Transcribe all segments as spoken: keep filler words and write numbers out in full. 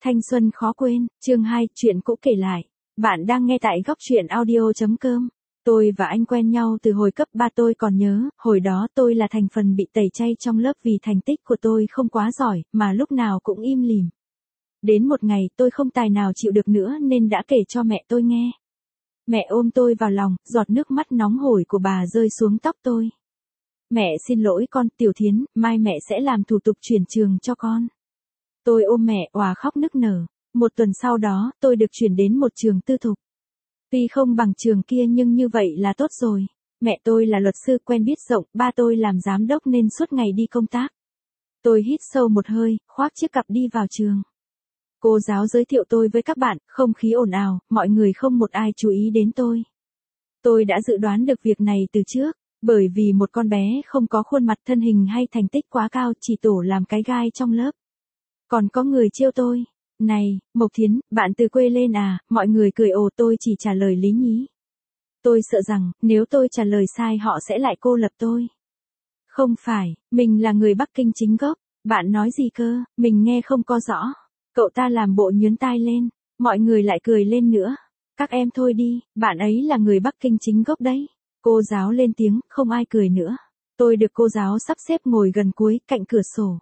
Thanh xuân khó quên, chương hai, chuyện cũ kể lại. Bạn đang nghe tại góc truyện audio chấm com. Tôi và anh quen nhau từ hồi cấp ba, tôi còn nhớ, hồi đó tôi là thành phần bị tẩy chay trong lớp vì thành tích của tôi không quá giỏi, mà lúc nào cũng im lìm. Đến một ngày tôi không tài nào chịu được nữa nên đã kể cho mẹ tôi nghe. Mẹ ôm tôi vào lòng, giọt nước mắt nóng hổi của bà rơi xuống tóc tôi. Mẹ xin lỗi con, Tiểu Thiến, mai mẹ sẽ làm thủ tục chuyển trường cho con. Tôi ôm mẹ òa khóc nức nở. Một tuần sau đó, tôi được chuyển đến một trường tư thục. Tuy không bằng trường kia nhưng như vậy là tốt rồi. Mẹ tôi là luật sư quen biết rộng, ba tôi làm giám đốc nên suốt ngày đi công tác. Tôi hít sâu một hơi, khoác chiếc cặp đi vào trường. Cô giáo giới thiệu tôi với các bạn, không khí ồn ào, mọi người không một ai chú ý đến tôi. Tôi đã dự đoán được việc này từ trước, bởi vì một con bé không có khuôn mặt thân hình hay thành tích quá cao chỉ tổ làm cái gai trong lớp. Còn có người trêu tôi. Này, Mộc Thiến, bạn từ quê lên à, mọi người cười ồ, tôi chỉ trả lời lý nhí. Tôi sợ rằng, nếu tôi trả lời sai họ sẽ lại cô lập tôi. Không phải, mình là người Bắc Kinh chính gốc, bạn nói gì cơ, mình nghe không có rõ. Cậu ta làm bộ nhướng tai lên, mọi người lại cười lên nữa. Các em thôi đi, bạn ấy là người Bắc Kinh chính gốc đấy. Cô giáo lên tiếng, không ai cười nữa. Tôi được cô giáo sắp xếp ngồi gần cuối, cạnh cửa sổ.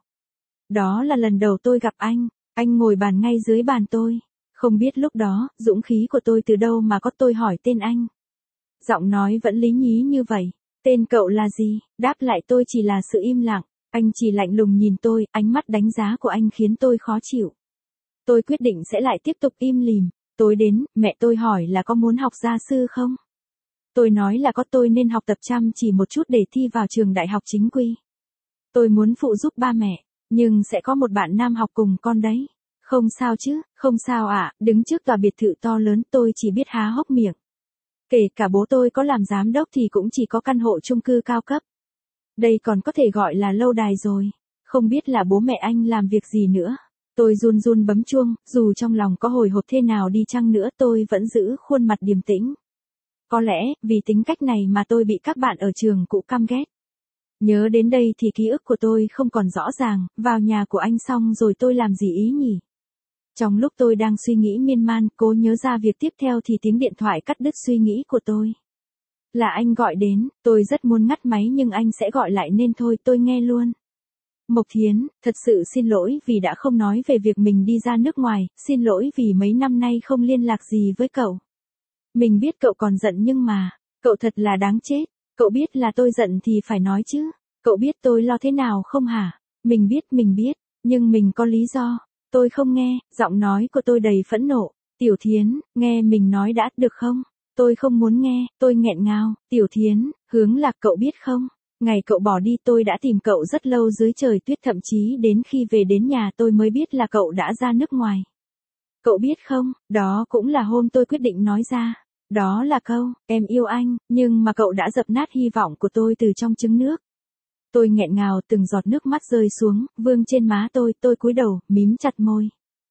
Đó là lần đầu tôi gặp anh, anh ngồi bàn ngay dưới bàn tôi. Không biết lúc đó, dũng khí của tôi từ đâu mà có, tôi hỏi tên anh. Giọng nói vẫn lý nhí như vậy. Tên cậu là gì? Đáp lại tôi chỉ là sự im lặng. Anh chỉ lạnh lùng nhìn tôi, ánh mắt đánh giá của anh khiến tôi khó chịu. Tôi quyết định sẽ lại tiếp tục im lìm. Tối đến, mẹ tôi hỏi là có muốn học gia sư không? Tôi nói là có, tôi nên học tập chăm chỉ một chút để thi vào trường đại học chính quy. Tôi muốn phụ giúp ba mẹ, nhưng sẽ có một bạn nam học cùng con đấy. Không sao chứ, không sao ạ, à, đứng trước tòa biệt thự to lớn tôi chỉ biết há hốc miệng. Kể cả bố tôi có làm giám đốc thì cũng chỉ có căn hộ chung cư cao cấp. Đây còn có thể gọi là lâu đài rồi. Không biết là bố mẹ anh làm việc gì nữa. Tôi run run bấm chuông, dù trong lòng có hồi hộp thế nào đi chăng nữa tôi vẫn giữ khuôn mặt điềm tĩnh. Có lẽ, vì tính cách này mà tôi bị các bạn ở trường cũ căm ghét. Nhớ đến đây thì ký ức của tôi không còn rõ ràng, vào nhà của anh xong rồi tôi làm gì ý nhỉ? Trong lúc tôi đang suy nghĩ miên man, cố nhớ ra việc tiếp theo thì tiếng điện thoại cắt đứt suy nghĩ của tôi. Là anh gọi đến, tôi rất muốn ngắt máy nhưng anh sẽ gọi lại nên thôi tôi nghe luôn. Mộc Thiến, thật sự xin lỗi vì đã không nói về việc mình đi ra nước ngoài, xin lỗi vì mấy năm nay không liên lạc gì với cậu. Mình biết cậu còn giận nhưng mà, cậu thật là đáng chết, cậu biết là tôi giận thì phải nói chứ, cậu biết tôi lo thế nào không hả? Mình biết, mình biết, nhưng mình có lý do, tôi không nghe, giọng nói của tôi đầy phẫn nộ, Tiểu Thiến, nghe mình nói đã, được không? Tôi không muốn nghe, tôi nghẹn ngào, Tiểu Thiến, hướng lạc cậu biết không? Ngày cậu bỏ đi tôi đã tìm cậu rất lâu dưới trời tuyết, thậm chí đến khi về đến nhà tôi mới biết là cậu đã ra nước ngoài. Cậu biết không, đó cũng là hôm tôi quyết định nói ra. Đó là câu, em yêu anh, nhưng mà cậu đã dập nát hy vọng của tôi từ trong trứng nước. Tôi nghẹn ngào, từng giọt nước mắt rơi xuống, vương trên má tôi, tôi cúi đầu, mím chặt môi.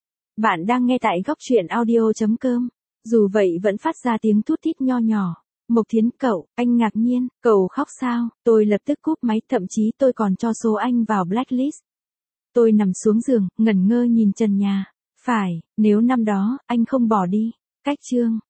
Bạn đang nghe tại góc truyện audio chấm com. Dù vậy vẫn phát ra tiếng thút thít nho nhỏ. Mộc Thiến, cậu, anh ngạc nhiên, cậu khóc sao? Tôi lập tức cúp máy, thậm chí tôi còn cho số anh vào blacklist. Tôi nằm xuống giường, ngẩn ngơ nhìn trần nhà. Phải, nếu năm đó, anh không bỏ đi. Cách chương.